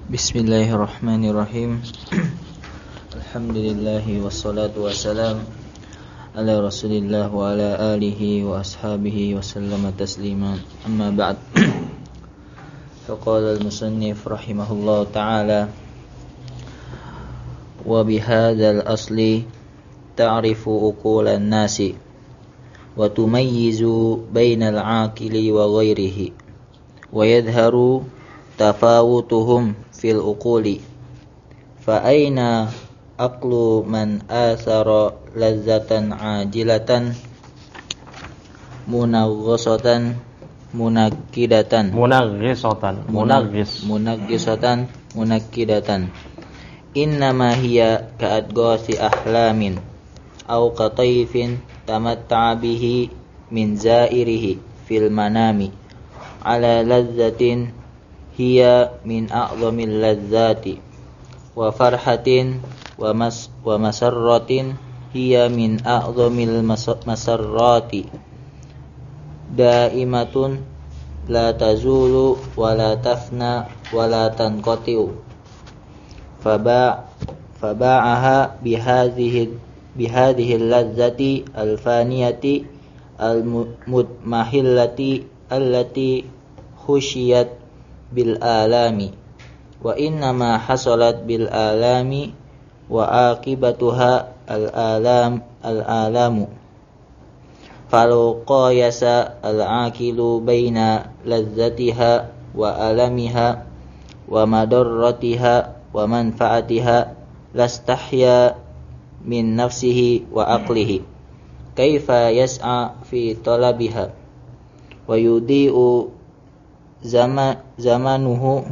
Bismillahirrahmanirrahim. Alhamdulillahi wassalatu wassalam ala rasulillah wa ala alihi wa ashabihi wa sallama taslima. Amma ba'd. Faqala al-musannif rahimahullah ta'ala wa bihadzal asli ta'rifu uqulan nasi wa tumayyizu bainal 'aqili wa ghairihi wa yadhharu tafawutuhum fil uquli fa aina aqlu man athara lazzatan ajilatan munaghisatan munagghisatan innama hiya ka'adghasi ahlamin aw qatayfin tamatta'a bihi min zairihi fil manami ala lazzatin hiya min a'zamil lazzati wa farhatin wa masarratin hiya min a'zamil masarrati daimatun la tazulu wa la tafna wa la tanqatiu faba'aha bihadhihi lazzati alfaniyati almudmahillati allati khusyiyat bil alami wa innama hasalat bil alami wa aqibatuha al alamu falau qayasa al aqilu baina lazzatiha wa alamiha wa madarratiha wa manfaatiha lastahya min nafsihi wa aqlihi kaifa yas'a fi talabiha wa yudi'u zamanuhu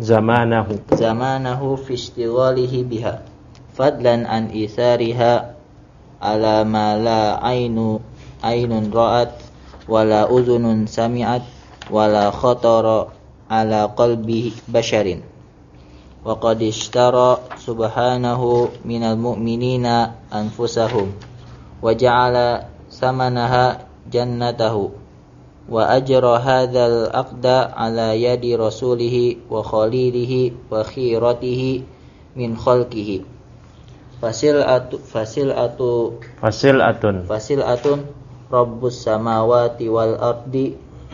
fi ishtighalihi biha fadlan an isariha ala ma la aynun ra'at wala udhunun sami'at wala khatara ala qalbi basharin wa qad ishtara subhanahu minal mu'minina anfusahum wa ja'ala samanaha jannatahu wa ajra hadzal aqda ala yadi rasulihi wa khalilihi wa khiratihi min khalqihi fasil'atun rabbus samawati wal ardi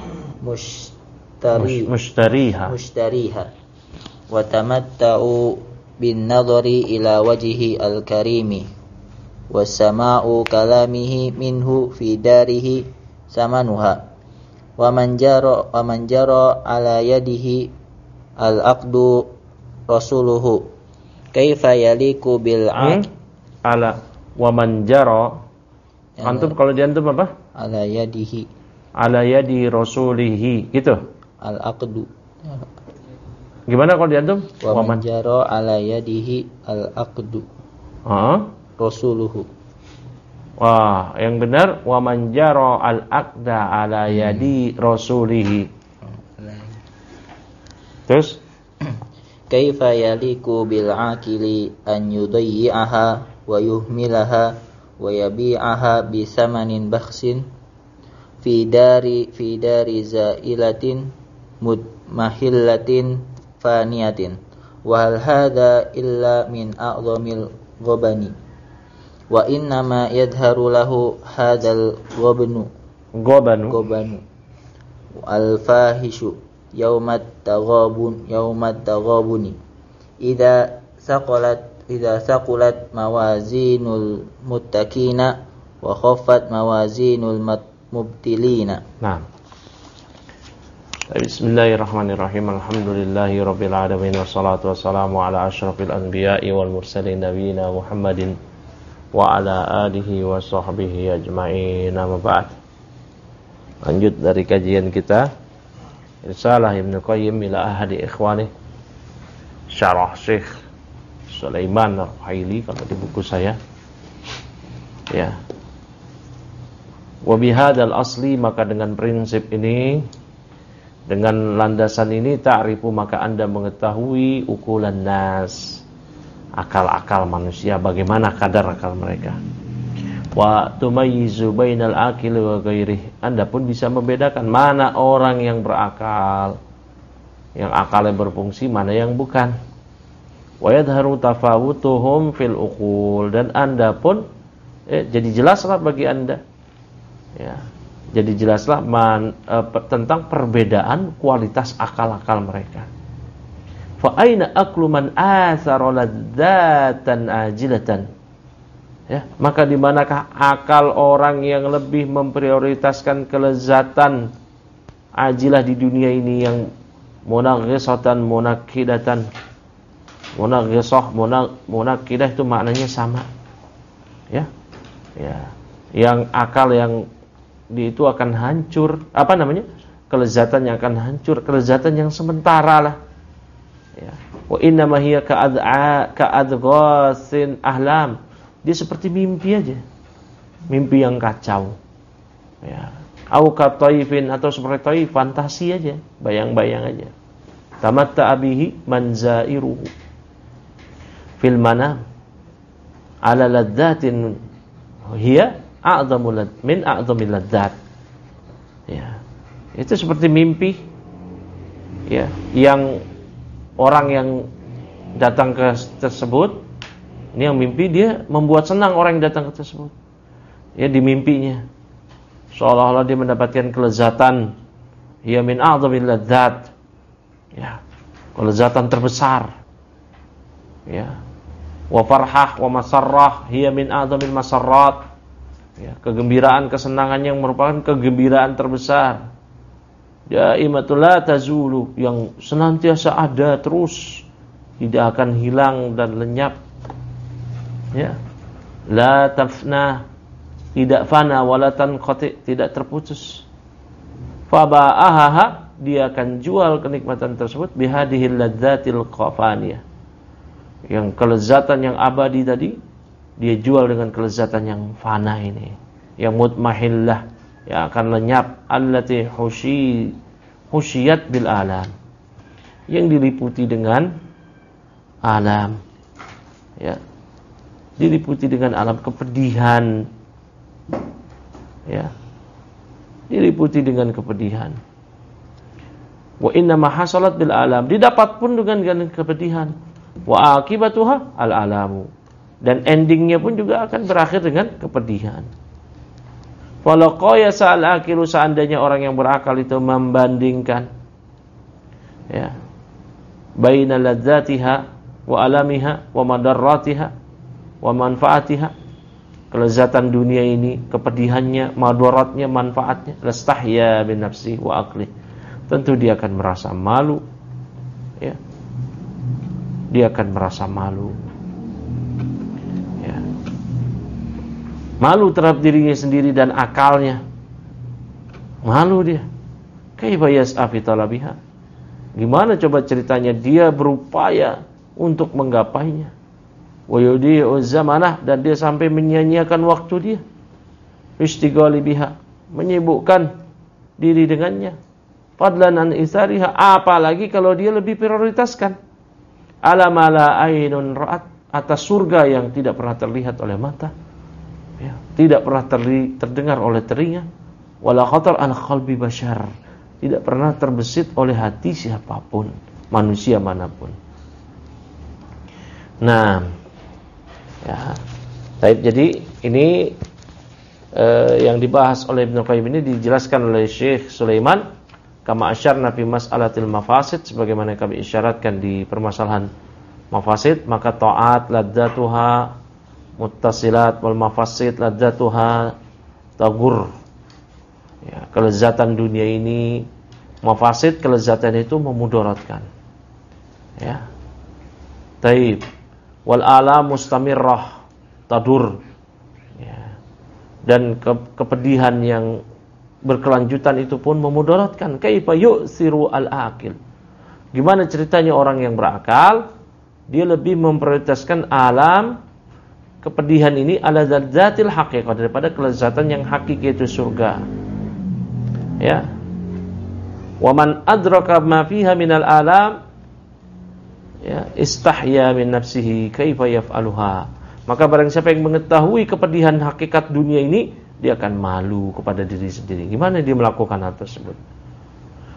mushtariha wa tamatta'u bin nadhari ila wajhi al karimi was sama'u kalamihi minhu fi darihi samanuha wa man jara ala yadihi al aqdu rasuluhu kaifa yaliku bil ala wa man jara antum kalau di antum apa ala yadi rasulihi gitu al aqdu gimana kalau di antum wa man jara ala yadihi al aqdu rasuluhu. Wah, yang benar wa man jara al-aqda ala yadi rasulihi. Terus kaifa yaliku bil aqili an yudayyi'aha wa yuhmilaha wa yabi'aha bi samanin bakhsin fi dari zailatin mudmahillatin faniyatin wa hal hadha illa min a'zamil ghabani wa innama yadharu lahu hadzal ghabanu al-fahishu yaumat taghabuni idza saqulat mawazinul muttaqina wa khaffat mawazinul mubtilina. Nah, bismillahirrahmanirrahim. Alhamdulillahi rabbil alamin wassalatu wassalamu ala asyrafil anbiya'i wal mursalin nabiyina Muhammadin wa ala alihi wa sahbihi ajma'in. Amma ba'd. Lanjut dari kajian kita Risalah Ibnu Qayyim ila ahadi ikhwani Syarah Syekh Sulaiman Ar-Ruhaili kalau di buku saya. Ya. Wa bihadzal asli, maka dengan prinsip ini, dengan landasan ini, ta'rifu, maka Anda mengetahui ukulan nas, akal-akal manusia, bagaimana kadar akal mereka. Wa tumayyizu bainal aqili wa ghairihi, Anda pun bisa membedakan mana orang yang berakal, yang akalnya berfungsi, mana yang bukan. Wa yadharu tafawutuhum fil uqul, dan Anda pun jadi jelaslah bagi Anda, ya, jadi jelaslah tentang perbedaan kualitas akal-akal mereka. Fa aina aqlu man athara ladzatan ajilatan, ya, maka di manakah akal orang yang lebih memprioritaskan kelezatan ajilah di dunia ini, yang munaghisatan munakidatan. Munaghisah, munakidah itu maknanya sama, ya, ya, yang akal yang itu akan hancur, apa namanya, kelezatan yang akan hancur, kelezatan yang sementara lah, ya. Wa inna ma hiya ka'adghasin ahlam, dia seperti mimpi aja, mimpi yang kacau, ya. Au kataifin, atau seperti taif, fantasi aja, bayang-bayang aja. Tamatta bihi manzairuhu fil manam ala ladzatin hiya a'dhamu min a'dhamil ladzat, ya, itu seperti mimpi, ya, yang orang yang datang ke tersebut, ini yang mimpi, dia membuat senang orang yang datang ke tersebut, ya, di mimpinya seolah-olah dia mendapatkan kelezatan, hiya min a'dhamil ladzat, ya, kelezatan terbesar, ya. Wa farhah wa masarrah hiya min a'dhamil masarrat, ya, kegembiraan, kesenangan yang merupakan kegembiraan terbesar. Daimatul la tazulu, yang senantiasa ada terus, tidak akan hilang dan lenyap, ya. La tafna, tidak fana, wala tanqati, tidak terputus. Fa ba'aha, dia akan jual kenikmatan tersebut bihadihil ladzatil qafaniyah, yang kelezatan yang abadi tadi, dia jual dengan kelezatan yang fana ini, yang mutmahillah, yang akan lenyap, allati husyiyat bil alam, yang diliputi dengan alam, ya, diliputi dengan alam kepedihan, ya, diliputi dengan kepedihan. Wa inna ma hasalat bil alam, didapat pun dengan kepedihan. Wa akibatuha al-alamu, dan endingnya pun juga akan berakhir dengan kepedihan. Walau qiyasa al-aqilu, seandainya orang yang berakal itu membandingkan, ya, baina ladzatiha wa alamiha wa madarratiha wa manfaatiha, kelezatan dunia ini, kepedihannya, madaratnya, manfaatnya, lastahya bin nafsi wa aqli, tentu dia akan merasa malu, ya, dia akan merasa malu, ya, malu terhadap dirinya sendiri dan akalnya, malu dia. Kaifa yas'a fi talabiha, gimana coba ceritanya dia berupaya untuk menggapainya. Wa yudi'u zamanah, dan dia sampai menyia-nyiakan waktu dia. Istighali biha, menyibukkan diri dengannya. Fadlan an isariha, apalagi kalau dia lebih prioritaskan ala mala ainun ra'at, atas surga yang tidak pernah terlihat oleh mata, ya, tidak pernah terdengar oleh telinga, wala khatar ala qalbi bashar, tidak pernah terbesit oleh hati siapapun, manusia manapun. Nah, ya, jadi ini yang dibahas oleh Ibnu Qayyim ini dijelaskan oleh Syekh Sulaiman kama asyarna fi mas'alatil mafasid, sebagaimana kami isyaratkan di permasalahan mafasid. Maka ta'at ladzatuha muttasilat wal mafasid ladzatuha tagur, ya, kelezatan dunia ini, mafasid, kelezatan itu memudaratkan, ya. Taib wal alam mustamirrah tadur, ya, dan kepedihan yang berkelanjutan itu pun memudaratkan. Kaifa yu'siru al-aqil, gimana ceritanya orang yang berakal, dia lebih memprioritaskan alam, kepedihan ini, ala zadzatil haqiqah, daripada kelezatan yang hakiki, itu surga, ya. Wa man adraka ma fiha minal alam, ya, istahya min nafsihi kaifa yaf'aluha, maka barang siapa yang mengetahui kepedihan hakikat dunia ini, dia akan malu kepada diri sendiri, gimana dia melakukan hal tersebut.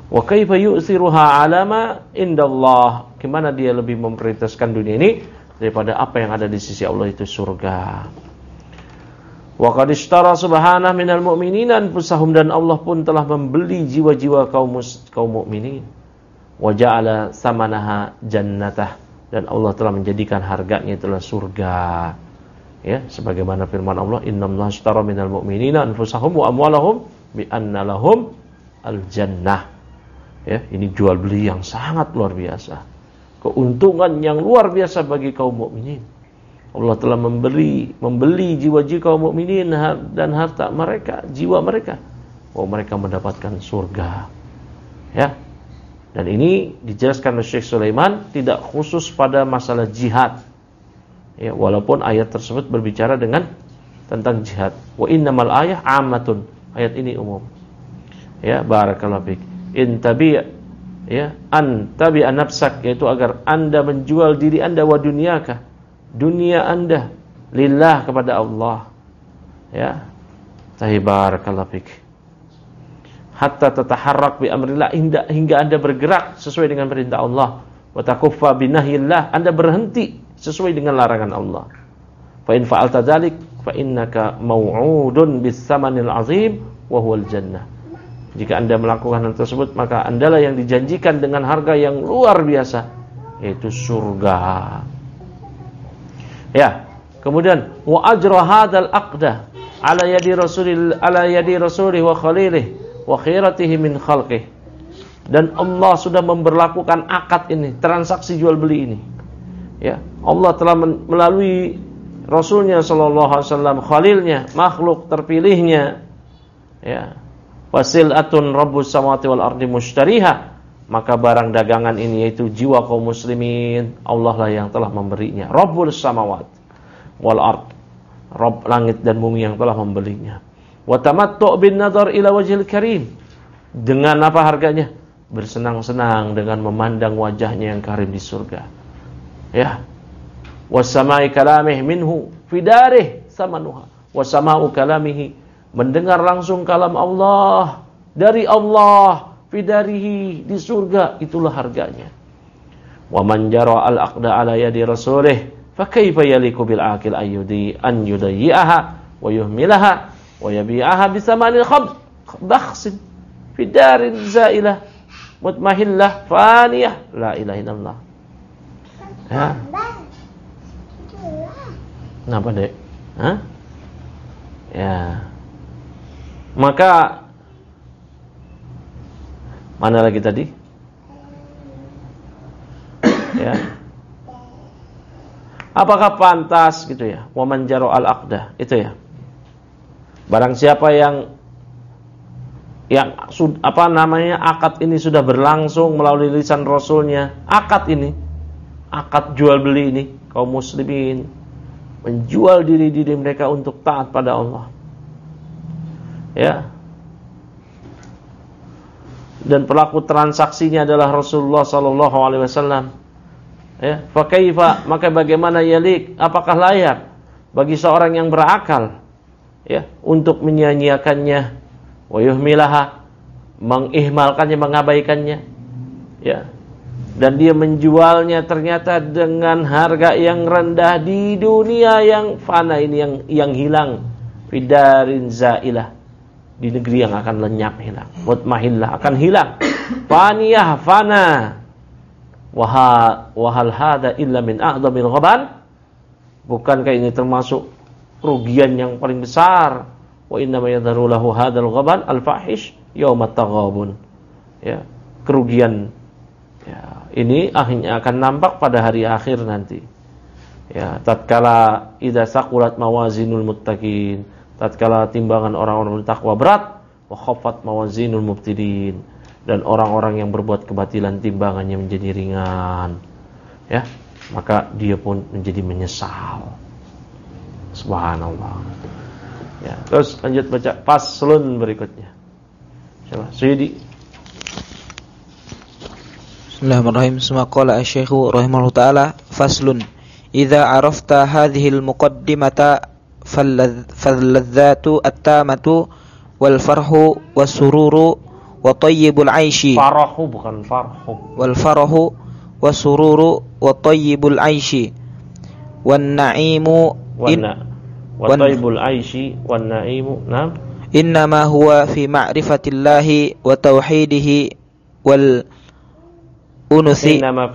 Wa kaifa yu'thiruha 'ala ma indallah? Gimana dia lebih memprioritaskan dunia ini daripada apa yang ada di sisi Allah, itu surga. Wa qad ishtara subhanahu minal mu'minina anfusahum, dan Allah pun telah membeli jiwa-jiwa kaum mukminin. Wa ja'ala samanaha jannatah, dan Allah telah menjadikan harganya itulah surga. Ya, sebagaimana firman Allah, innallaha ishtara minal mu'minina anfusahum wa amwalahum bi anna lahum al-jannah. Ya, ini jual beli yang sangat luar biasa. Keuntungan yang luar biasa bagi kaum mukminin. Allah telah membeli jiwa-jiwa kaum mukminin dan harta mereka, jiwa mereka, bahwa mereka mendapatkan surga. Ya. Dan ini dijelaskan oleh Syekh Sulaiman tidak khusus pada masalah jihad. Ya, walaupun ayat tersebut berbicara tentang jihad. Wa innamal ayah ammatun. Ayat ini umum. Ya, barakallahu fik. In tabi' ya, an tabi'a nafsak, yaitu agar Anda menjual diri Anda wa dunyaka, dunia Anda lillah, kepada Allah. Ya. Barakallahu fik. Hatta tataharrak bi amrillah, hingga Anda bergerak sesuai dengan perintah Allah. Wa takuffa binahyillah, Anda berhenti sesuai dengan larangan Allah. Fa in fa'alta dzalik fa innaka mau'udun bis samanil azim wa huwal jannah. Jika Anda melakukan hal tersebut, maka Andalah yang dijanjikan dengan harga yang luar biasa, yaitu surga. Ya, kemudian wa ajra hadzal aqda ala yadi rasulih wa khalilih wa khiratihi min khalqih. Dan Allah sudah memberlakukan akad ini, transaksi jual beli ini. Ya, Allah telah melalui Rasulnya sallallahu alaihi wasallam, khalilnya, makhluk terpilihnya. Ya. Wasil'atun rabbus samawati wal ardi mushtariha, maka barang dagangan ini yaitu jiwa kaum muslimin, Allah lah yang telah memberinya. Rabbul samawat wal ard, Rabb langit dan bumi yang telah membelinya. Wa tamattu' bin nadhar ila wajhil karim, dengan apa harganya? Bersenang-senang dengan memandang wajahnya yang karim di surga. Ya. Wasamai kalamih minhu fidarih samanuha, wasama'u kalamihi, mendengar langsung kalam Allah dari Allah, fidarihi, di surga, itulah harganya. Wa man jara al-aqda ala yadi rasulih fa kaifa yaliku bil aqil ayyudi an yudayyi'aha wa yuhmilaha wa yabi'aha bi samanil bakhsin fi darin zailah mutmahillah faniyah la ilaha illallah. Ya. Kenapa, Dek? Hah? Ya. Maka mana lagi tadi? Ya. Apakah pantas gitu ya? Wa man jaro al-aqdah, itu ya. Barang siapa yang akad ini sudah berlangsung melalui lisan Rasulnya, akad ini, akad jual beli ini, kaum muslimin menjual diri mereka untuk taat pada Allah. Ya. Dan pelaku transaksinya adalah Rasulullah sallallahu alaihi wasallam. Ya, fa kaifa, maka bagaimana yalik, apakah layak bagi seorang yang berakal ya untuk menyia-nyiakannya, wa yuhmilaha, mengihmalkannya, mengabaikannya. Ya. Dan dia menjualnya ternyata dengan harga yang rendah di dunia yang fana ini, yang hilang, fidarin zailah, di negeri yang akan lenyap, hilang, mutmahillah, akan hilang, faniyah, fana. Wahal hada illa min a'dhamil ghaban, bukankah ini termasuk kerugian yang paling besar? Wa inna ma yadharu lahu hadzal ghaban al-fahish yaumat taghabun. Ya, kerugian ya, ini akhirnya akan nampak pada hari akhir nanti. Ya, tatkala idza saqulat mawazinul muttaqin, tatkala timbangan orang-orang bertakwa berat, wa khaffat mawazinul mubtidin, dan orang-orang yang berbuat kebatilan timbangannya menjadi ringan. Ya, maka dia pun menjadi menyesal. Subhanallah. Ya, terus lanjut baca faslun berikutnya. Coba Sayyidi. Bismillahirrahmanirrahim. Suma qala asy-syaikhu rahimahullahu taala, faslun idza arafta hadhihi al-muqaddimata fal-ladzatu at-tamatu wal farhu was-sururu wa tayyibul aishi. Farahu bukan farhu. Wal farahu wasururu wa tayyibul aishi. Wan na'imu wa tayyibul aishi wan na'imu. Naam. Innama huwa fi ma'rifatillahi wa tauhidihi wal unusi. Innama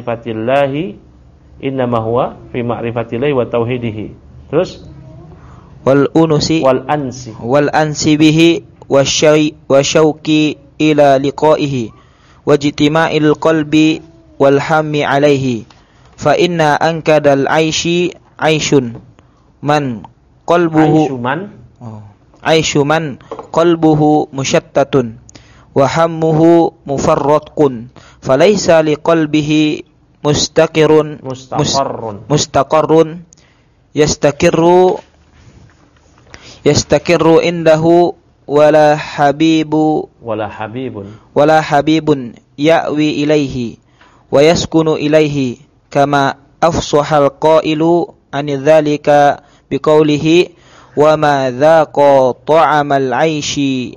huwa fi ma'rifatillahi wa tauhidihi. Terus wal unusi wal ansi bihi wa syauqi ila liqaihi wa jitima'il qalbi wal hammi alaihi. Fa inna ankadal aishi aishun man qalbuhu aishu man qalbuhu musyattatun wa hammuhu mufarratqun falaysa liqalbihi mustaqarrun yastakirru indahu wala habibun ya'wi ilaihi wa yaskunu ilaihi kama afsahal qailu an dzalika biqaulihi wa ma dzaqa ta'mal 'aishi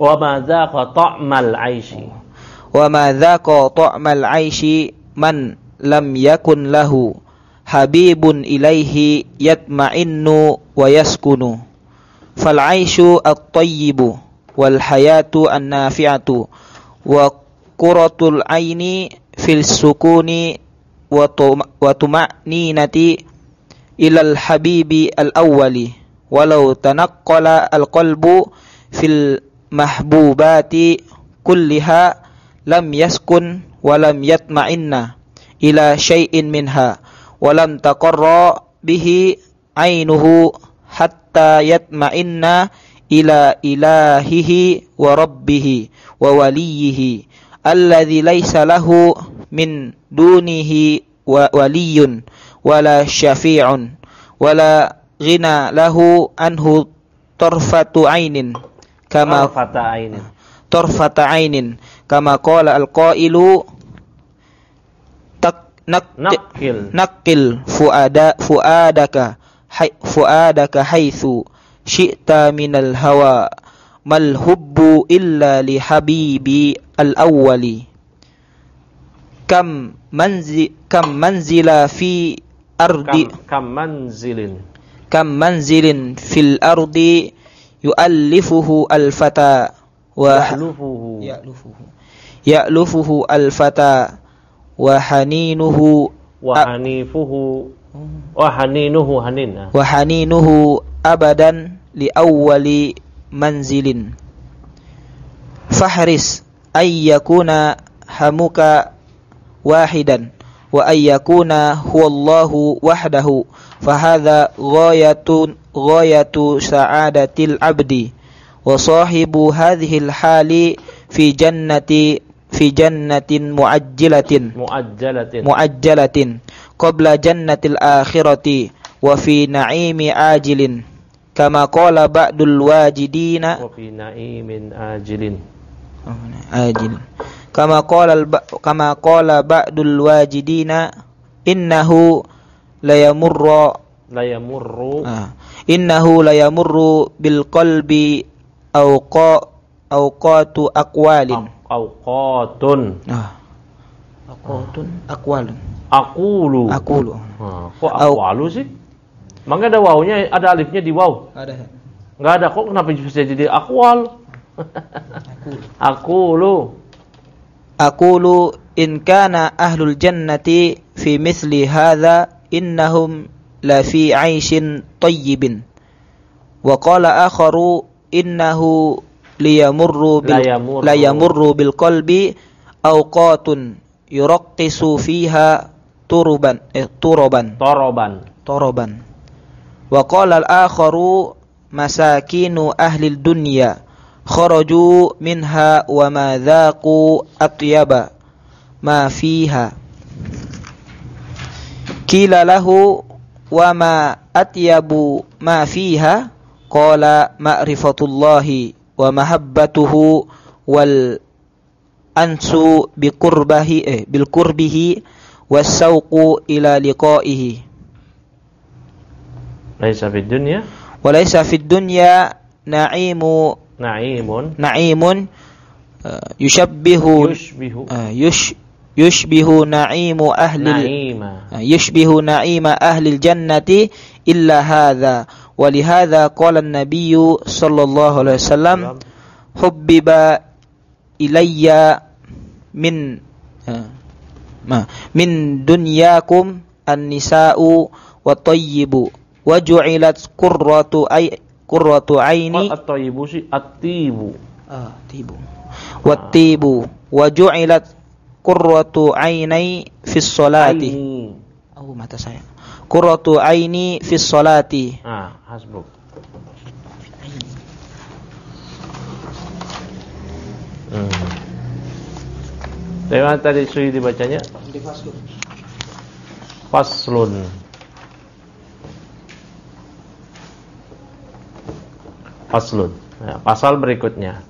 man lam yakun lahu habibun ilaihi yatma'innu wa yaskunu fal 'aishu at-tayyibu wal hayatu an-nafi'atu wa qurratul 'aini fil sukuni wa tuma'ninati ilal habibi al-awwali walau tanaqqala al-qalbu fil mahbubati kulliha lam yaskun wa lam yatma'inna ila syai'in minha wa lam taqarra bihi ainuhu hatta yatma'inna ila ilahihi wa rabbihi wa waliyihi alladhi laysa lahu min dunihi waliyyun wala syafi'un wala ghina lahu anhu tarfata ainin kama qala al-qailu naqil fuadaka haitsu syi'ta minal hawa mal hubbu illa li habibi al-awwali kam manzila fi ardi kam manzilin fil ardi yu'allifuhu al-fata wa ya'lufuhu al-fata wa haninuhu abadan li awwali manzilin fahris ay yakuna hamuka wahidan wa ay yakuna huwallahu wahdahu fahadha ghayatu sa'adatil abdi wa sahibu hadhil hali fi jannatin muajjalatin qabla jannatil akhirati wa fi na'imi ajilin kama qala ba'dul wajidina wa fi na'imin ajilin kama qala ba'dul wajidina innahu la yamurru bil qalbi awqatu aqwalin aqulu kok aqwalu sih? Maka ada wawunya, ada alifnya di waw. Ada. Enggak ada, kok kenapa bisa jadi aqwal? Aqulu in kana ahlul jannati fi mithli hadha innahum la fi 'aishin tayyibin. Wa qala akharu innahu la yamurru bil qalbi awqatun yuraqqisu fiha toroban. Wa qala al-akharu masakinu ahli dunya kharaju minha wa ma dhaqu atyaba ma fiha qila lahu wa ma atyabu ma fiha qala ma'rifatullahi wa mahabbatuhu wal ansu bil qurbihi was-sauqu ila liqaihi. Laisa fid dunya wa laisa fid dunya na'imun yushbihu na'imu ahli jannati illa hadha wa li hadha qala an-nabiy sallallahu alaihi wasallam hubbiba ilayya min dunyakum an-nisa'u wa tayyibu wa ju'ilat qurratu aini at-tayyibu at-tibu wat-tibu wa ju'ilat qurratu aini fi sholati. Mata saya. Qurratu aini fi sholati. Hasbuk. Tema tadi sudah dibacanya? Faslun. Ya, pasal berikutnya.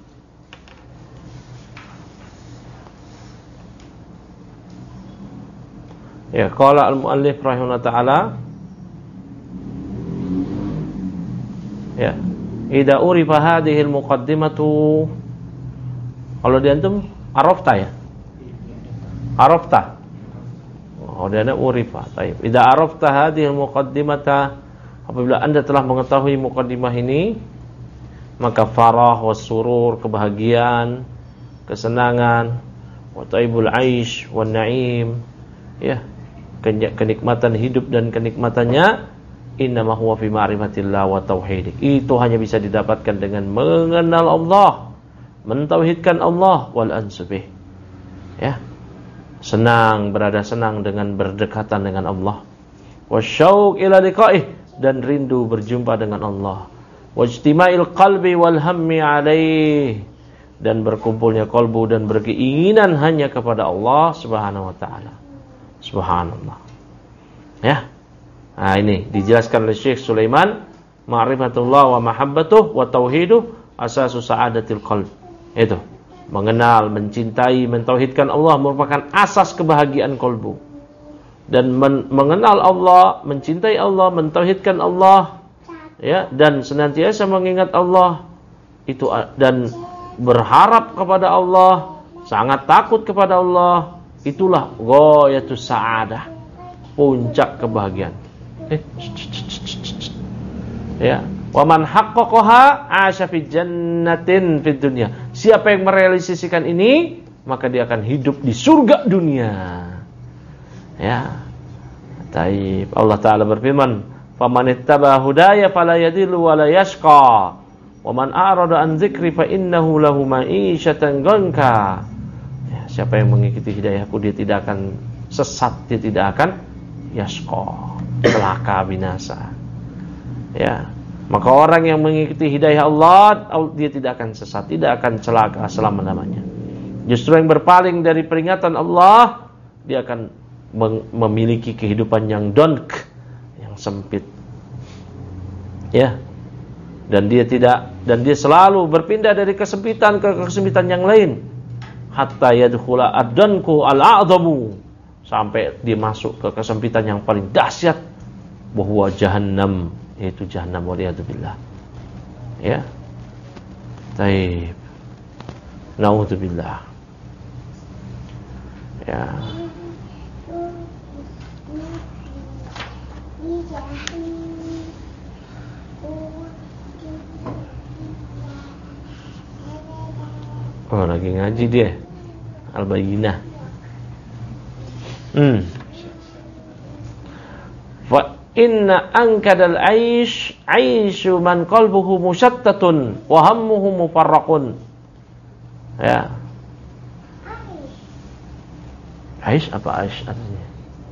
Ya, qala al-muallif rahimahullah ta'ala. Ya, idza urifa hadhihi al-muqaddimatu. Kalau di antum arafta ya? Arafta. Oh, dia ada urifa. Baik. Idza arafta hadhihi al-muqaddimata, apabila Anda telah mengetahui muqaddimah ini, maka farah wasurur, kebahagiaan, kesenangan, wa taibul aish wan naim, ya, kenikmatan hidup dan kenikmatannya, innama huwa fi ma'rifatillah wa tauhid. Itu hanya bisa didapatkan dengan mengenal Allah, mentauhidkan Allah wal ansubih. Ya. Berada senang dengan berdekatan dengan Allah. Wasyauq ila liqa'ih, dan rindu berjumpa dengan Allah. Wajtima'il qalbi wal hammi alaih, dan berkumpulnya kalbu dan berkeinginan hanya kepada Allah Subhanahu wa taala. Subhanallah. Ya. Nah, ini dijelaskan oleh Syekh Sulaiman, ma'rifatullah wa mahabbatuh wa tauhiduh asasu sa'adatil qalb. Itu, mengenal, mencintai, mentauhidkan Allah merupakan asas kebahagiaan kalbu. Dan mengenal Allah, mencintai Allah, mentauhidkan Allah, ya, dan senantiasa mengingat Allah itu, dan berharap kepada Allah, sangat takut kepada Allah, itulah ghayatus sa'adah, puncak kebahagiaan. Ya, wa man haqqaqaha 'asha fi jannatin fid dunya. Siapa yang merealisasikan ini, maka dia akan hidup di surga dunia. Ya. Taib. Allah Ta'ala berfirman, "Faman ittaba hudaya fala yadillu wa la yashqa, wa man a'rada an dzikri fa innahu lahu ma'isyatan dhanka." Ya, siapa yang mengikuti hidayahku, dia tidak akan sesat, dia tidak akan yashqa, celaka, binasa. Ya. Maka orang yang mengikuti hidayah Allah, dia tidak akan sesat, tidak akan celaka selama-lamanya. Justru yang berpaling dari peringatan Allah, dia akan memiliki kehidupan yang donk, yang sempit. Ya. Dan dia selalu berpindah dari kesempitan ke kesempitan yang lain. Hatta yadkhula ad-danku al-a'dhamu, sampai dia masuk ke kesempitan yang paling dahsyat, bahwa jahannam, yaitu jahannam waliyadzubillah. Ya. Taib. Na'udzubillah. Ya. Oh, lagi ngaji dia. Al-Bayyinah. Fa inna ankadal aish aishu man qalbuhu musyattatun wa hammuhu mufarraqun. Ya. Aish apa aish artinya?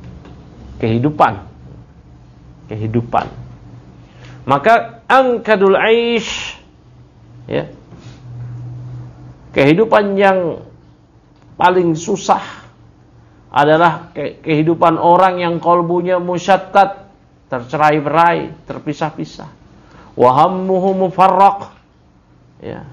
Kehidupan. Maka ankadul aish, ya, kehidupan yang paling susah adalah kehidupan orang yang kalbunya musyattat, tercerai-berai, terpisah-pisah. Wa hammuhu mufarraq. Ya.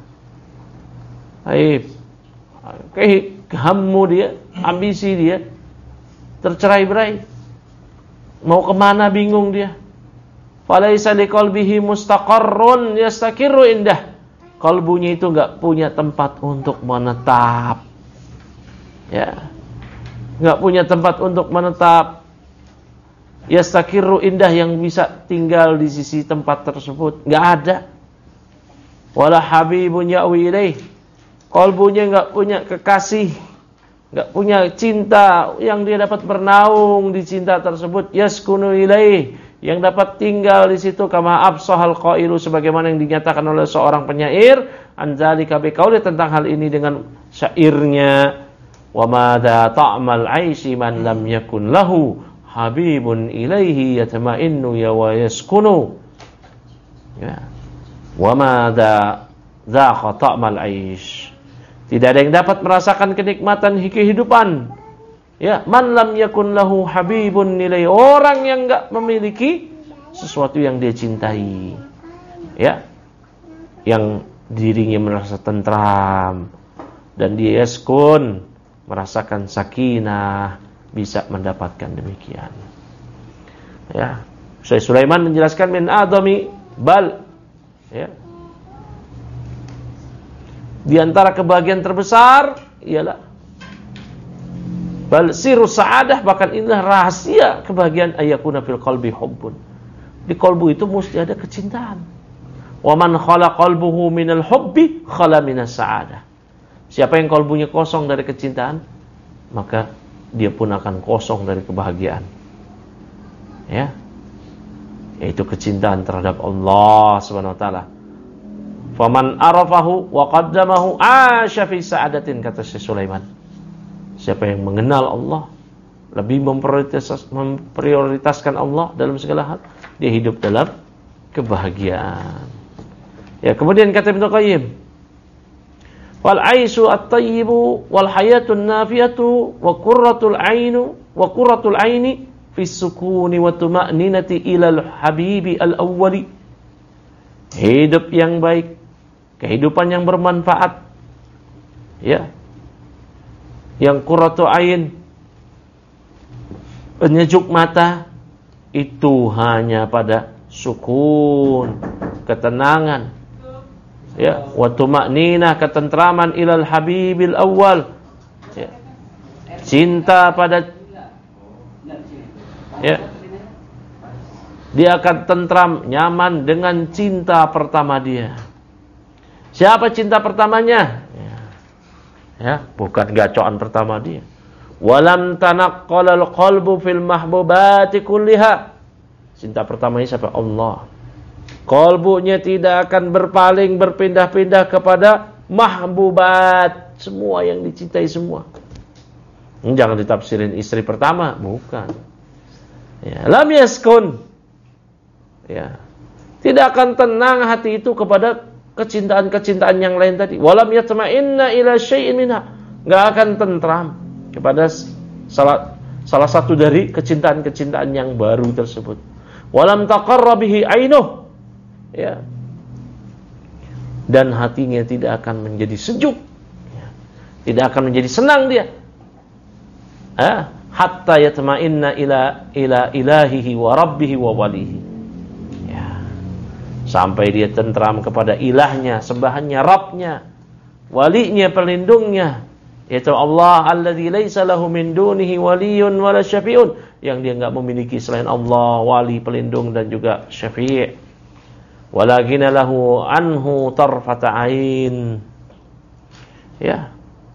Hammu dia, ambisi dia tercerai-berai. Mau kemana bingung dia. Falaisa liqalbihi mustaqarrun yastakirru indah. kalbunya itu enggak punya tempat untuk menetap. Ya. Enggak punya tempat untuk menetap. Yastaqiru indah yang bisa tinggal di sisi tempat tersebut, enggak ada. Wala habibun ya'wi ilaih. Kalbunya enggak punya kekasih, enggak punya cinta yang dia dapat bernaung di cinta tersebut. Yaskunu ilaih, yang dapat tinggal di situ. Kama absahal qailu, sebagaimana yang dinyatakan oleh seorang penyair, anzalika biqauli, tentang hal ini dengan syairnya, wa madza ta'mal 'aishi man lam yakun lahu habibun ilaihi yatma'innu wa yaskunu. Ya. Wa madza dzaqa ta'mal 'aish. Tidak ada yang dapat merasakan kenikmatan kehidupan. Ya, man lam yakun lahu habibun nilai, orang yang enggak memiliki sesuatu yang dia cintai. Ya. Yang dirinya merasa tentram dan dia yaskun, merasakan sakinah, bisa mendapatkan demikian. Ya. Syekh Sulaiman menjelaskan min adami bal, ya. Di antara kebahagiaan terbesar ialah bal sirru sa'adah, bahkan inilah rahasia kebahagiaan, ayakuna fil qalbi hubbun. Di kalbu itu mesti ada kecintaan. Wa man khala qalbuhu minal hubbi khala minas sa'adah. Siapa yang kalbunya kosong dari kecintaan, maka dia pun akan kosong dari kebahagiaan. Ya. Yaitu kecintaan terhadap Allah Subhanahu wa taala. Faman arafahu wa qaddamahu asya fi sa'adatin, kata Syekh Sulaiman. Siapa yang mengenal Allah, lebih memprioritaskan Allah dalam segala hal, dia hidup dalam kebahagiaan. Ya, kemudian kata Ibnu Qayyim, wal aisyu at-tayyibu wal hayatun nafiyatu wa qurratul aini fi sukuni wa tuma'ninati ilal habibi al-awwali. Hidup yang baik, kehidupan yang bermanfaat, ya, yang qurratu ain, penyejuk mata, itu hanya pada sukun, ketenangan, ya, wa tuma'ninah, ketentraman, ilal habibil awal, ya, cinta pada, ya, dia akan tentram, nyaman dengan cinta pertama dia. Siapa cinta pertamanya? Ya, bukan gacoan pertama dia. Walam tanaqqalal qalbu fil mahbubati kulliha. Cinta pertamanya siapa? Allah. Kalbunya tidak akan berpaling, berpindah-pindah kepada mahbubat, semua yang dicintai semua. Jangan ditafsirin istri pertama, bukan. Ya, lam yaskun. Ya. Tidak akan tenang hati itu kepada kecintaan-kecintaan yang lain tadi. Walam yatma'inna ila syai'in minha. Enggak akan tentram kepada salah satu dari kecintaan-kecintaan yang baru tersebut. Walam taqarra bihi ainuh. Ya. Dan hatinya tidak akan menjadi sejuk. Ya. Tidak akan menjadi senang dia. Hatta yatma'inna ila ilahihi wa rabbihi wa walihi. Sampai dia tentram kepada ilahnya, sembahannya, Rabbnya, walinya, pelindungnya, yaitu Allah alladzi laisa lahu min dunihi waliyyun wala syafi'un, yang dia enggak memiliki selain Allah wali, pelindung dan juga syafi'. Wala ghina lahu anhu tarfata ain. Ya.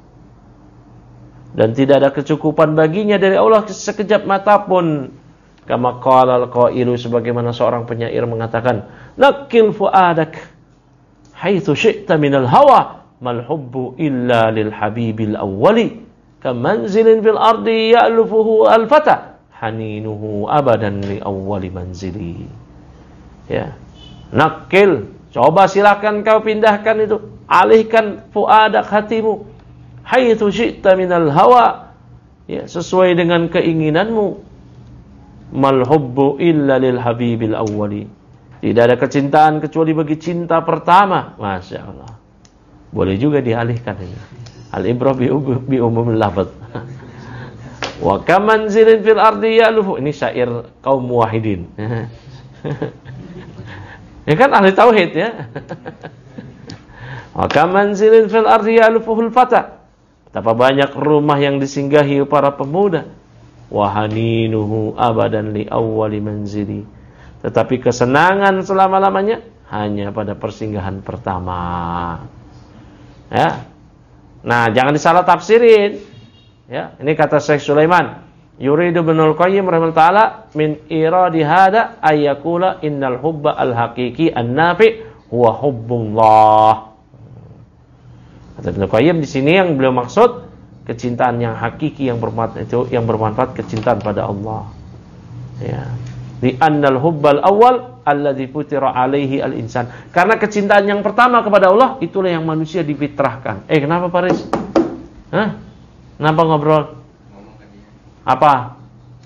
Dan tidak ada kecukupan baginya dari Allah sekejap mata pun. Kama qala al-qailu, sebagaimana seorang penyair mengatakan, nakil fuadak haitsu syi'ta minal hawa mal hubbu illa lil habibil awwali kamanzilin fil ardi ya'lufuhu al-fata haninuhu abadan li awwali manzili. Ya. Nakil, coba silakan kau pindahkan itu, alihkan fuadak, hatimu, haitsu syi'ta minal hawa, ya, sesuai dengan keinginanmu. Mal hubbu illa lil habibil awwali. Tidak ada kecintaan kecuali bagi cinta pertama. Masya Allah. Boleh juga dialihkan ini. Al-ibrah bi umumil lafaz. Wa kamanzilin fil ardi ya'lufu. Ini syair kaum muwahhidin. Ya kan ahli tauhid ya. Wa kam manzilin fil ardi yalufuhul fata. Betapa banyak rumah yang disinggahi para pemuda. Wa haninuhu abadan li awwali manzili. Tetapi kesenangan selama-lamanya hanya pada persinggahan pertama. Ya. Nah, jangan disalah tafsirin. Ya, ini kata Syekh Sulaiman. Yuridu Ibnul Qayyim rahimahullah taala min iradi hada ayyakula innal hubba al-haqiqi an-nafi huwa hubbullah. Kata Ibnu Qayyim di sini yang beliau maksud kecintaan yang hakiki yang bermanfaat kecintaan pada Allah. Ya. Di annal hubbal awal alladzi futira alaihi al-insan. Karena kecintaan yang pertama kepada Allah itulah yang manusia difitrahkan. Kenapa Paris? Hah? Kenapa ngobrol? Ngomong ke dia. Apa?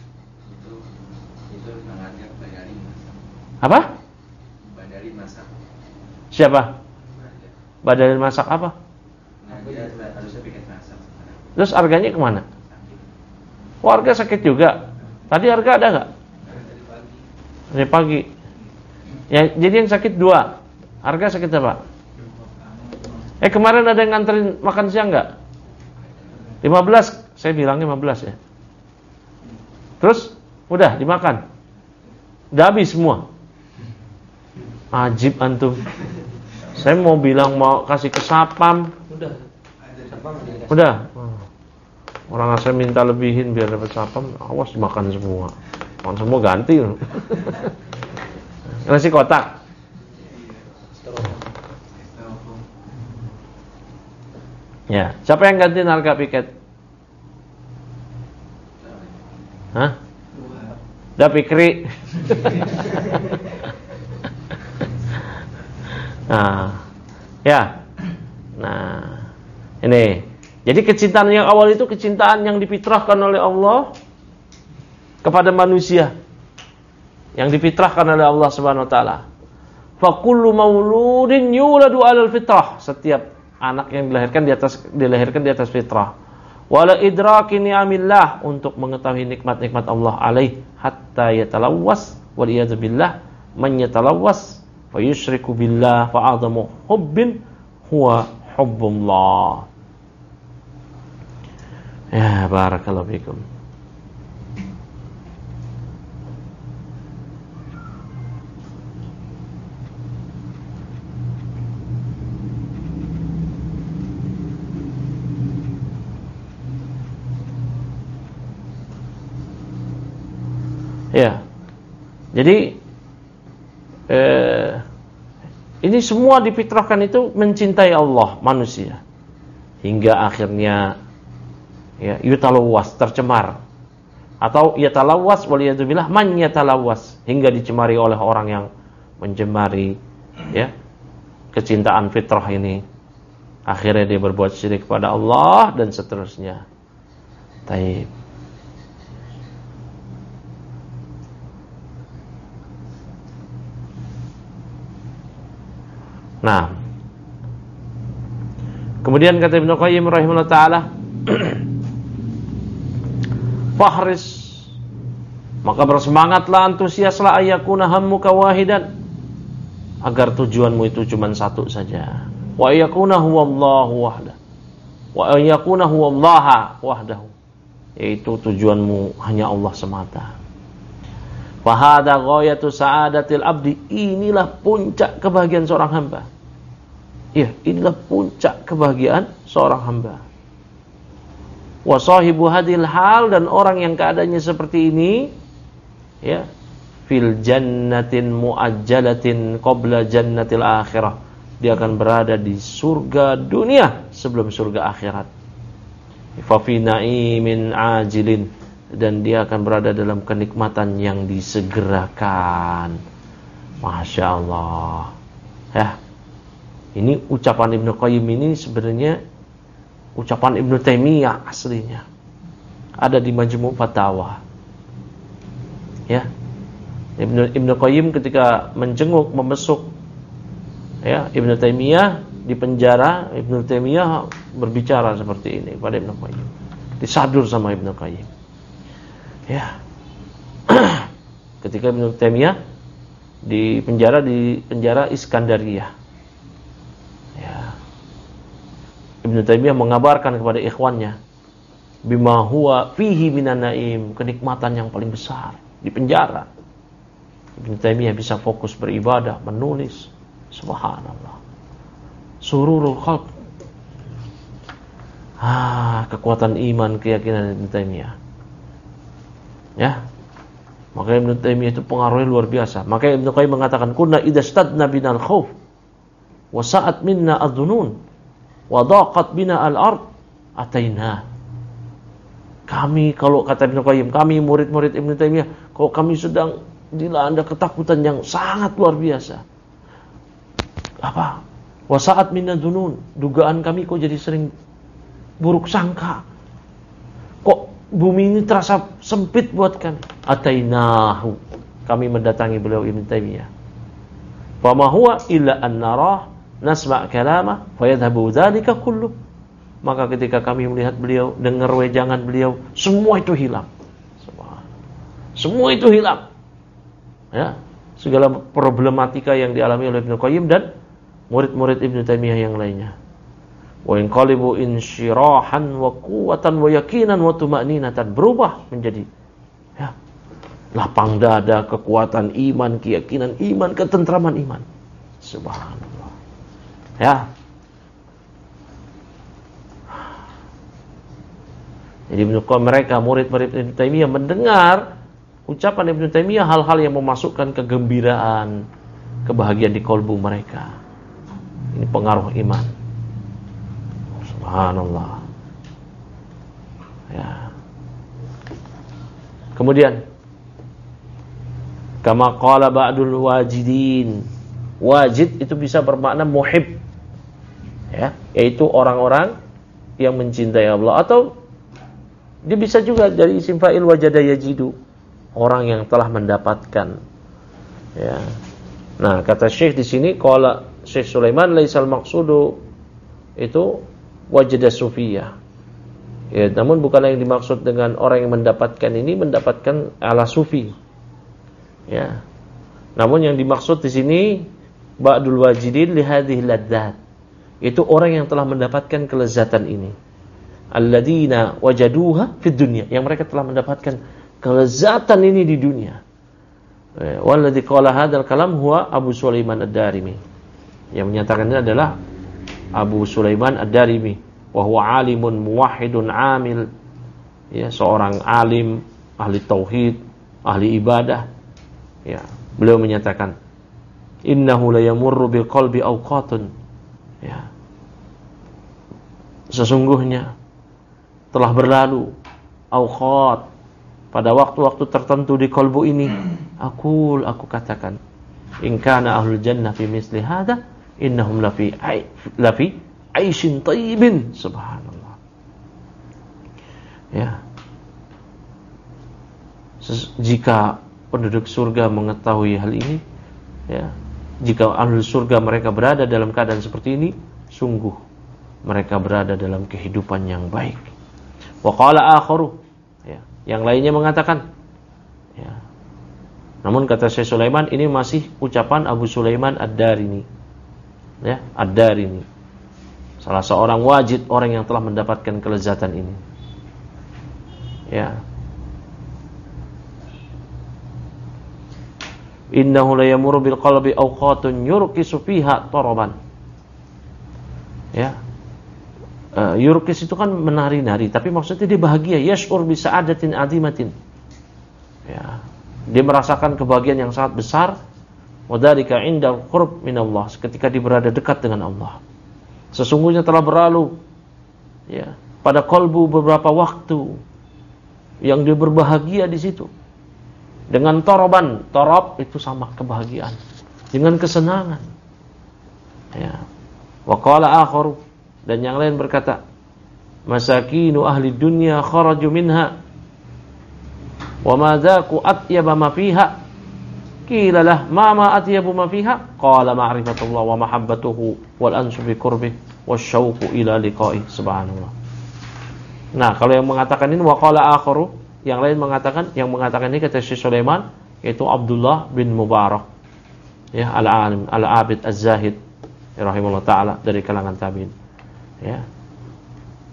Itu mengajak Badari masak. Apa? Badari masak. Siapa? Badari masak apa? Nah, dia harusnya piket masak sekarang. Terus harganya kemana? Warga sakit juga. Tadi harga ada nggak? Dari pagi. Dari pagi. Ya, jadi yang sakit 2. Harga sakit apa? Kemarin ada yang nganterin makan siang nggak? 15, saya bilang 15 ya. Terus udah dimakan. Udah habis semua. Ajib antum. Saya mau bilang mau kasih ke sapam. Udah. Orang saya minta lebihin biar dapat sapam, awas dimakan semua. Makan semua ganti. Nasi kotak. Ya, siapa yang gantiin harga piket? Hah? Udah Pikri. Nah, ya. Nah, ini. Jadi kecintaan yang awal itu kecintaan yang difitrahkan oleh Allah kepada manusia. Yang difitrahkan oleh Allah Subhanahu wa taala. Fa kullu mauludin yuladu 'alal fitrah. Setiap anak yang dilahirkan di atas fitrah. Wala idraki ni'amillah, untuk mengetahui nikmat-nikmat Allah alaih hatta yatalawwas wal iyad billah man yatalawwas fa yusyriku billah fa a'zamu hubbin huwa hubbullah. Ya barakallahu fikum. Ya, jadi ini semua difitrahkan itu mencintai Allah manusia hingga akhirnya ya yutalawwas, tercemar, atau yatalawwas waliyadzubillah man yatalawwas, hingga dicemari oleh orang yang mencemari ya kecintaan fitrah ini, akhirnya dia berbuat syirik kepada Allah dan seterusnya. Taib. Nah, kemudian kata Ibnu Qayyim rahimahullah taala, fahris, maka bersemangatlah, antusiaslah, ayakuna hammuka wahidan, agar tujuanmu itu cuma satu saja. Wa ayakuna huwallahu wahdah. Wa ayakuna huwallaha wahdahu, yaitu tujuanmu hanya Allah semata. Fahada ghayatu sa'adatil abdi, inilah puncak kebahagiaan seorang hamba. Ya, inilah puncak kebahagiaan seorang hamba. Wa sahibu hadil hal, dan orang yang keadaannya seperti ini ya, fil jannatin muajjalatin qabla jannatil akhirah, dia akan berada di surga dunia sebelum surga akhirat. Fa fi na'imin ajilin, dan dia akan berada dalam kenikmatan yang disegerakan. Masya Allah. Ya, ini ucapan Ibnu Qayyim ini sebenarnya ucapan Ibnu Taimiyah aslinya. Ada di Majmu' Fatawa. Ya, Ibnu Qayyim ketika menjenguk, membesuk ya Ibnu Taimiyah di penjara, Ibnu Taimiyah berbicara seperti ini pada Ibnu Qayyim. Disadur sama Ibnu Qayyim. Ya, ketika Ibnu Taimiyah di penjara Iskandariyah, ya, Ibnu Taimiyah mengabarkan kepada ikhwannya bima huwa fihi minan naim, kenikmatan yang paling besar di penjara. Ibnu Taimiyah bisa fokus beribadah, menulis. Subhanallah. Sururul khalq. Kekuatan iman, keyakinan Ibnu Taimiyah. Ya. Maka Ibnu Taimiyah itu pengaruhnya luar biasa. Maka Ibnu Qayyim mengatakan, "Kunna idastadna binal khauf wa sa'at minna adh-dhunun wa daqat bina al-ard ataina." Kami, kalau kata Ibnu Qayyim, kami murid-murid Ibnu Taimiyah, kalau kami sedang dilanda ketakutan yang sangat luar biasa. Apa? Wa sa'at minna dunun, dugaan kami kok jadi sering buruk sangka. Kok bumi ini terasa sempit buat kami. Atainahu, kami mendatangi beliau Ibnu Taimiyah. Fa ma huwa illa an narah nasma' kalama fa yadhhabu dzalika kullu. Maka ketika kami melihat beliau, dengar wejangan beliau, semua itu hilang. Semua itu hilang. Ya, segala problematika yang dialami oleh Ibnu Qayyim dan murid-murid Ibnu Taimiyah yang lainnya. Wa inqalibu insyirahan wa quwwatan wa yaqinan wa tuma'ninatan, berubah menjadi ya, lapang dada, kekuatan iman, keyakinan iman, ketentraman iman. Subhanallah. Ya. Jadi mereka murid-murid Ibnu Taimiyah mendengar ucapan Ibnu Taimiyah hal-hal yang memasukkan kegembiraan, kebahagiaan di kolbu mereka. Ini pengaruh iman. Subhanallah. Ya. Kemudian kama qala ba'dul wajidin. Wajid itu bisa bermakna muhib. Ya, yaitu orang-orang yang mencintai Allah, atau dia bisa juga dari isim fa'il wajada yajidu, orang yang telah mendapatkan. Ya. Nah, kata Syekh di sini, qala Syekh Sulaiman, laisal maqsudu itu wajada sufiyah. Ya, namun bukanlah yang dimaksud dengan orang yang mendapatkan ini mendapatkan ala sufi. Ya. Namun yang dimaksud di sini ba'dul wajidin li hadhihi ladzat. Itu orang yang telah mendapatkan kelezatan ini. Alladzina wajaduha fid dunya, yang mereka telah mendapatkan kelezatan ini di dunia. Walladzi qala hadzal kalam huwa Abu Sulaiman Ad-Darimi. Yang menyatakan ini adalah Abu Sulaiman Ad-Darimi, wa huwa alimun muwahhidun amil. Ya, seorang alim, ahli tauhid, ahli ibadah. Ya, beliau menyatakan, innahu la yamurru bil qalbi awqatun. Ya. Sesungguhnya telah berlalu awqat, pada waktu-waktu tertentu di kalbu ini, aku katakan, in kana ahlul jannah fi misli hadza innahum lafi aishin tayyibin. Subhanallah. Ya. Jika penduduk surga mengetahui hal ini, ya, jika ahlul surga mereka berada dalam keadaan seperti ini, sungguh mereka berada dalam kehidupan yang baik. Wa qala akharu, ya, yang lainnya mengatakan, ya. Namun kata Syekh Sulaiman, ini masih ucapan Abu Sulaiman Ad-Darimi. Ya, Ad-Darimi. Salah seorang wajid, orang yang telah mendapatkan kelezatan ini. Ya. Innahu la yamurru bil qalbi awqatun yurkisu fiha taraban. Ya. Yurkis itu kan menari-nari, tapi maksudnya dia bahagia, yash'ur bi sa'adatin azimatin. Ya. Dia merasakan kebahagiaan yang sangat besar, wadhalika 'indal qurb minallah, ketika dia berada dekat dengan Allah. Sesungguhnya telah berlalu, ya, pada kalbu beberapa waktu yang dia berbahagia di situ. Dengan toroban, torob itu sama kebahagiaan, dengan kesenangan. Ya. Wa qala akharu, dan yang lain berkata, masakinu ahli dunya kharaju minha wa ma dzaqu atyaba ma fiha. Qila lah ma atyabu ma fiha? Qala ma'rifatullah wa mahabbatuhu wal ansu bi qurbih wasyauqu ila liqa'i. Subhanallah. Nah, kalau yang mengatakan ini wa qala akharu, yang lain mengatakan, yang mengatakan ini kata Syekh Sulaiman, yaitu Abdullah bin Mubarak, ya, al-alim, al-abid, az-zahid, rahimahullah taala, dari kalangan tabi'in. Ya.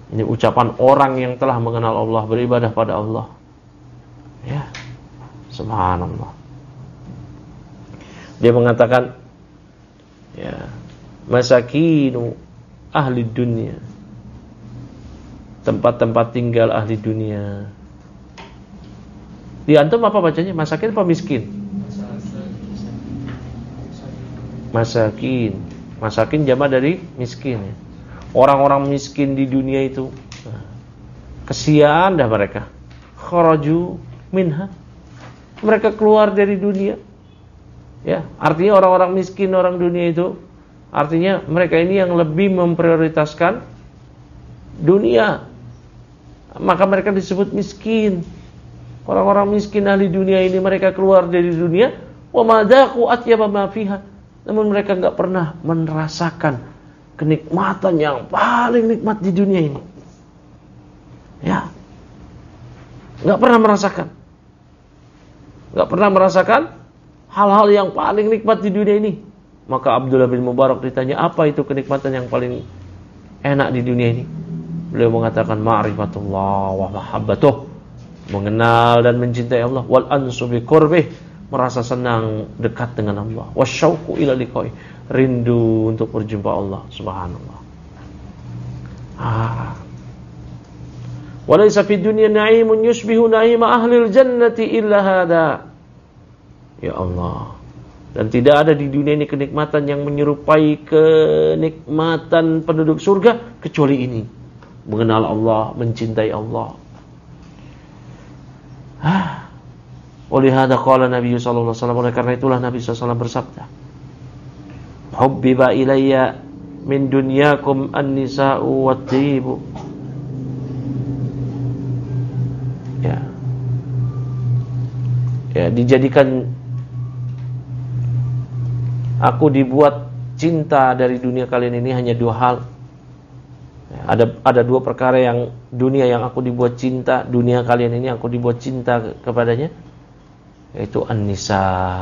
Ini ucapan orang yang telah mengenal Allah, beribadah pada Allah. Ya, subhanallah. Dia mengatakan, ya, masakinu ahli dunia, tempat-tempat tinggal ahli dunia. Di antum apa bacanya? Masakin apa miskin? Masakin. Masakin jama dari miskin. Orang-orang miskin di dunia itu, kesian dah mereka. Kharaju minha. Mereka keluar dari dunia. Ya, artinya orang-orang miskin orang dunia itu, artinya mereka ini yang lebih memprioritaskan dunia. Maka mereka disebut miskin. Orang-orang miskin ahli dunia ini mereka keluar dari dunia, wa madzaqu atyaba ma fiha. Namun mereka enggak pernah merasakan kenikmatan yang paling nikmat di dunia ini. Ya. Enggak pernah merasakan. Enggak pernah merasakan hal-hal yang paling nikmat di dunia ini. Maka Abdullah bin Mubarak ditanya, apa itu kenikmatan yang paling enak di dunia ini? Beliau mengatakan, ma'rifatullah wa mahabbatuh, mengenal dan mencintai Allah, wal ansu bi qurbih, merasa senang dekat dengan Allah, wasyauqu ila liqa'i, rindu untuk berjumpa Allah. Subhanallah. Walaysa fid dunya na'imun yushbihu na'ima ahlil jannati illa hadha. Ya Allah. Dan tidak ada di dunia ini kenikmatan yang menyerupai kenikmatan penduduk surga kecuali ini. Mengenal Allah, mencintai Allah. Oleh hada qala Nabi sallallahu alaihi wasallam, oleh karena itulah Nabi sallallahu alaihi wasallam bersabda, hubbiba ilayya min dunyakum an-nisa'u wat-tibu. Ya, dijadikan aku dibuat cinta dari dunia kalian ini hanya dua hal. Ada dua perkara yang dunia yang aku dibuat cinta, dunia kalian ini aku dibuat cinta kepadanya, yaitu an-nisa,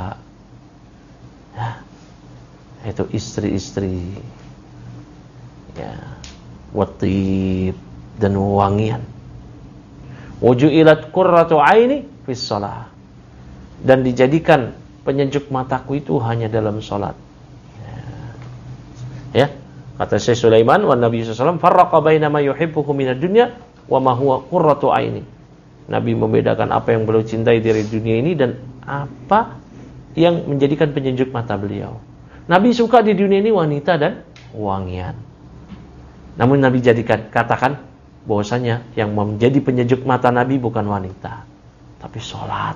yaitu istri-istri, ya, watib, dan wangian. Wujuilat qurratu aini fis shalah, dan dijadikan penyejuk mataku itu hanya dalam salat. Ya, kata Syekh Sulaiman, wa Nabi sallallahu alaihi wasallam farraqa baina ma yuhibbuhu minad dunya wa ma huwa qurratu aini. Nabi membedakan apa yang beliau cintai dari dunia ini dan apa yang menjadikan penyejuk mata beliau. Nabi suka di dunia ini wanita dan wangian. Namun Nabi katakan bahwasanya yang menjadi penyejuk mata Nabi bukan wanita, tapi salat.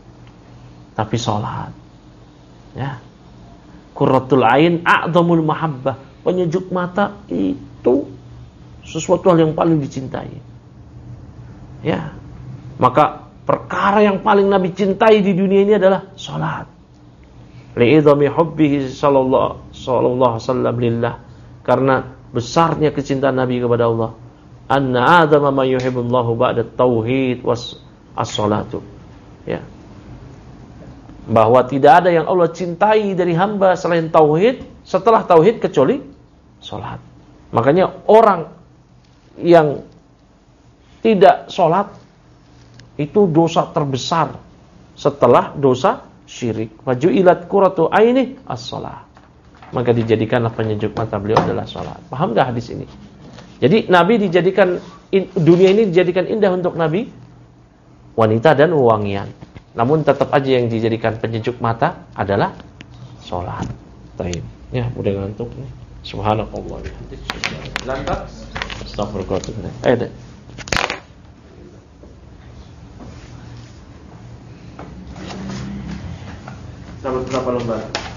Ya. Qurratul ain a'dhamul mahabbah. Penyejuk mata itu sesuatu hal yang paling dicintai. Ya. Maka perkara yang paling Nabi cintai di dunia ini adalah salat. Li'idhami hubbihi sallallahu alaihi wasallam lillah. Karena besarnya kecintaan Nabi kepada Allah. Anna adama ma yuhibbullahu ba'da tauhid was as-salatu. Ya. Bahwa tidak ada yang Allah cintai dari hamba selain tauhid, setelah tauhid kecuali salat. Makanya orang yang tidak salat itu dosa terbesar setelah dosa syirik. Waju'ilat qurratu aini as-shalah. Maka dijadikanlah penyejuk mata beliau adalah salat. Paham enggak hadis ini? Jadi Nabi dijadikan, dunia ini dijadikan indah untuk Nabi, wanita dan wangian. Namun tetap aja yang dijadikan penyejuk mata adalah salat. Taib. Ya, udah ngantuk nih. Subhanallah. Lantas, astagfirullah. Deh. Dapat berapa lembar?